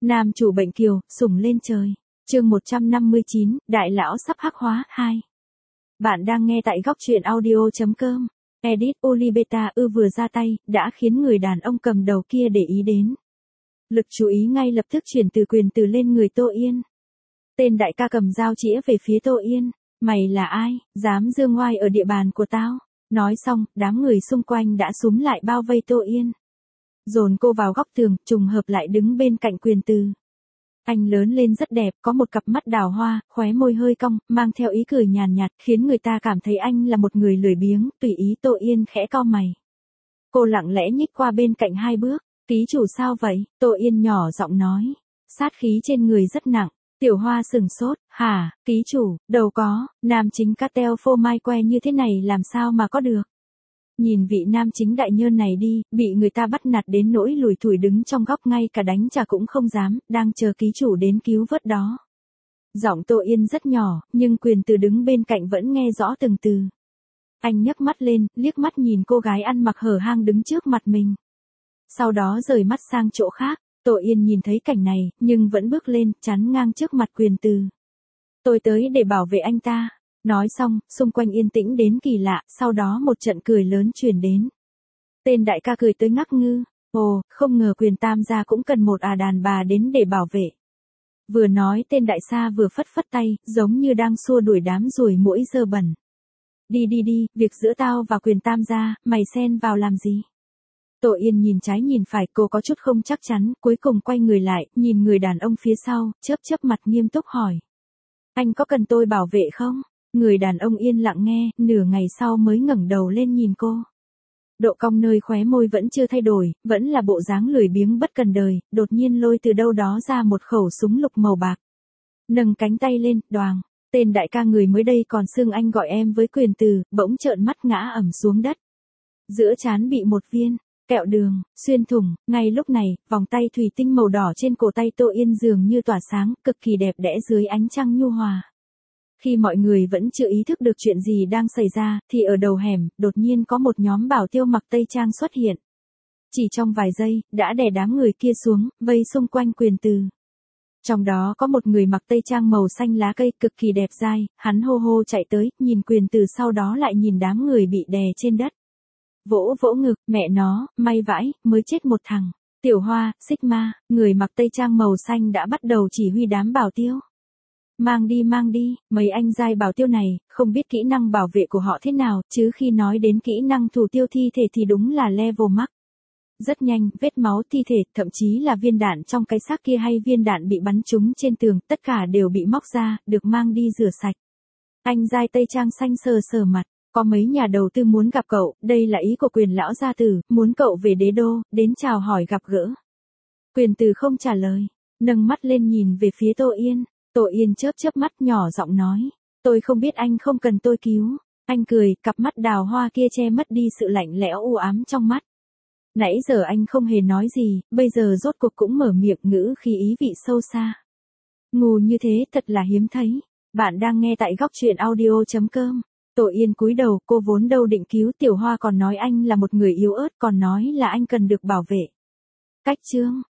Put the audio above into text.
Nam chủ bệnh kiều, sủng lên trời. Chương 159, Đại lão sắp hắc hóa 2. Bạn đang nghe tại góc truyện audio.com. Edit Olibeta vừa ra tay, đã khiến người đàn ông cầm đầu kia để ý đến. Lực chú ý ngay lập tức chuyển từ Quyền Từ lên người Tô Yên. Tên đại ca cầm dao chĩa về phía Tô Yên. Mày là ai, dám dương ngoai ở địa bàn của tao? Nói xong, đám người xung quanh đã xúm lại bao vây Tô Yên. Dồn cô vào góc tường, trùng hợp lại đứng bên cạnh Quyền Từ. Anh lớn lên rất đẹp, có một cặp mắt đào hoa, khóe môi hơi cong, mang theo ý cười nhàn nhạt, khiến người ta cảm thấy anh là một người lười biếng, tùy ý. Tô Yên khẽ cau mày. Cô lặng lẽ nhích qua bên cạnh 2 bước. Ký chủ sao vậy? Tô Yên nhỏ giọng nói. Sát khí trên người rất nặng. Tiểu Hoa sừng sốt. Hả, ký chủ, đâu có, nam chính cartel phô mai que như thế này làm sao mà có được. Nhìn vị nam chính đại nhơn này đi, bị người ta bắt nạt đến nỗi lủi thủi đứng trong góc, ngay cả đánh trả cũng không dám, đang chờ ký chủ đến cứu vớt đó. Giọng Tô Yên rất nhỏ, nhưng Quyền Từ đứng bên cạnh vẫn nghe rõ từng từ. Anh nhấc mắt lên, liếc mắt nhìn cô gái ăn mặc hở hang đứng trước mặt mình. Sau đó rời mắt sang chỗ khác. Tô Yên nhìn thấy cảnh này, nhưng vẫn bước lên, chắn ngang trước mặt Quyền Từ. Tôi tới để bảo vệ anh ta. Nói xong, xung quanh yên tĩnh đến kỳ lạ, sau đó một trận cười lớn truyền đến. Tên đại ca cười tới ngắc ngư. Ồ, không ngờ Quyền Tam gia cũng cần một đàn bà đến để bảo vệ. Vừa nói tên đại gia vừa phất phất tay, giống như đang xua đuổi đám ruồi muỗi dơ bẩn. Đi đi đi, việc giữa tao và Quyền Tam gia, mày xen vào làm gì? Tô Yên nhìn trái nhìn phải, cô có chút không chắc chắn, cuối cùng quay người lại, nhìn người đàn ông phía sau, chớp mặt nghiêm túc hỏi. Anh có cần tôi bảo vệ không? Người đàn ông yên lặng nghe, nửa ngày sau mới ngẩng đầu lên nhìn cô. Độ cong nơi khóe môi vẫn chưa thay đổi, vẫn là bộ dáng lười biếng bất cần đời, đột nhiên lôi từ đâu đó ra một khẩu súng lục màu bạc. Nâng cánh tay lên, đoàng, tên đại ca người mới đây còn xưng anh gọi em với Quyền Từ, bỗng trợn mắt ngã ẩm xuống đất. Giữa trán bị một viên kẹo đường xuyên thủng. Ngay lúc này, vòng tay thủy tinh màu đỏ trên cổ tay Tô Yên dường như tỏa sáng, cực kỳ đẹp đẽ dưới ánh trăng nhu hòa. Khi mọi người vẫn chưa ý thức được chuyện gì đang xảy ra, thì ở đầu hẻm, đột nhiên có một nhóm bảo tiêu mặc tây trang xuất hiện. Chỉ trong vài giây, đã đè đám người kia xuống, vây xung quanh Quyền Từ. Trong đó có một người mặc tây trang màu xanh lá cây, cực kỳ đẹp dai, hắn hô hô chạy tới, nhìn Quyền Từ sau đó lại nhìn đám người bị đè trên đất. Vỗ vỗ ngực, mẹ nó, may vãi, mới chết một thằng. Tiểu Hoa, Sigma, người mặc tây trang màu xanh đã bắt đầu chỉ huy đám bảo tiêu. Mang đi, mấy anh giai bảo tiêu này, không biết kỹ năng bảo vệ của họ thế nào, chứ khi nói đến kỹ năng thủ tiêu thi thể thì đúng là level max. Rất nhanh, vết máu thi thể, thậm chí là viên đạn trong cái xác kia hay viên đạn bị bắn trúng trên tường, tất cả đều bị móc ra, được mang đi rửa sạch. Anh giai tây trang xanh sờ mặt. Có mấy nhà đầu tư muốn gặp cậu, đây là ý của Quyền lão gia tử, muốn cậu về đế đô, đến chào hỏi gặp gỡ. Quyền Từ không trả lời, nâng mắt lên nhìn về phía Tô Yên. Tô Yên chớp mắt nhỏ giọng nói, tôi không biết anh không cần tôi cứu. Anh cười, cặp mắt đào hoa kia che mất đi sự lạnh lẽo u ám trong mắt. Nãy giờ anh không hề nói gì, bây giờ rốt cuộc cũng mở miệng, ngữ khí ý vị sâu xa. Ngu như thế thật là hiếm thấy. Bạn đang nghe tại góc truyện audio.com. Tô Yên cúi đầu, cô vốn đâu định cứu Tiểu Hoa, còn nói anh là một người yếu ớt, còn nói là anh cần được bảo vệ. Cách chương